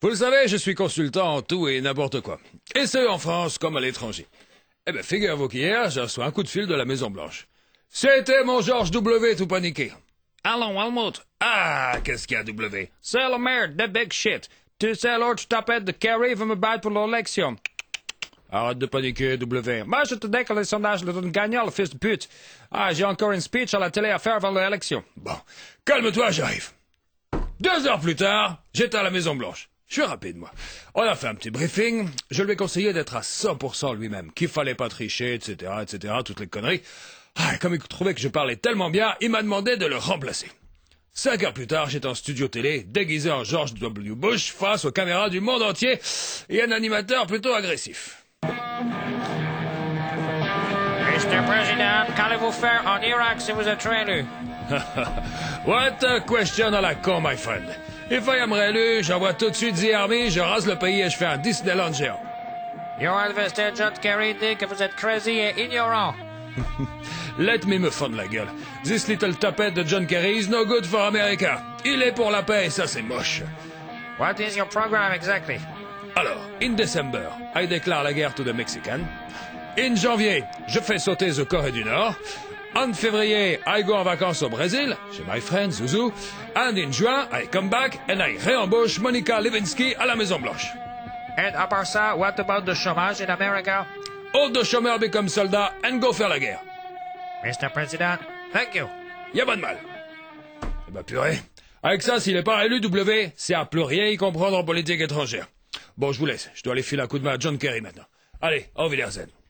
Vous le savez, je suis consultant en tout et n'importe quoi. Et ce, en France comme à l'étranger. Eh ben, figure-vous qu'hier, j'ai reçu un coup de fil de la Maison-Blanche. C'était mon George W. tout paniqué. Allons, Helmut. Ah, qu'est-ce qu'il y a, W? C'est la merde, the big shit. Tu sais, alors tu t'appelles de Kerry veut me battre pour l'élection. Arrête de paniquer, W. Moi, je te dis que les sondages le donnent gagnant, le fils de pute. Ah, j'ai encore une speech à la télé à faire avant l'élection. Bon, calme-toi, j'arrive. 2 heures plus tard, j'étais à la Maison-Blanche. Je suis rapide, moi. On a fait un petit briefing. Je lui ai conseillé d'être à 100% lui-même, qu'il fallait pas tricher, etc., toutes les conneries. Ah, et comme il trouvait que je parlais tellement bien, il m'a demandé de le remplacer. 5 heures plus tard, j'étais en studio télé, déguisé en George W. Bush, face aux caméras du monde entier, et un animateur plutôt agressif. Mr. President, qu'allez-vous faire en Irak si vous êtes réélu? What a question à la con, my friend. If I am réélu, j'envoie tout de suite The Army, je rase le pays et je fais un Disneyland géant. Your advocate John Kerry dit que vous êtes crazy et ignorant. Let me fendre la gueule. This little tapette de John Kerry is no good for America. Il est pour la paix et ça c'est moche. What is your program exactly? Alors, in December, I déclare la guerre to the Mexican. In janvier, je fais sauter the Corée du Nord. En février, I go en vacances au Brésil, chez my friend Zuzu. And in juin, I come back and I réembauche Monica Lewinsky à la Maison-Blanche. And à part ça, what about the chômage in America? All the chômeurs become soldats and go faire la guerre. Mr. President, thank you. Y a pas de mal. Eh ben purée. Avec ça, s'il est pas élu, W, c'est à plus rien y comprendre en politique étrangère. Bon, je vous laisse. Je dois aller filer un coup de main à John Kerry maintenant. Allez, au Wiedersehen.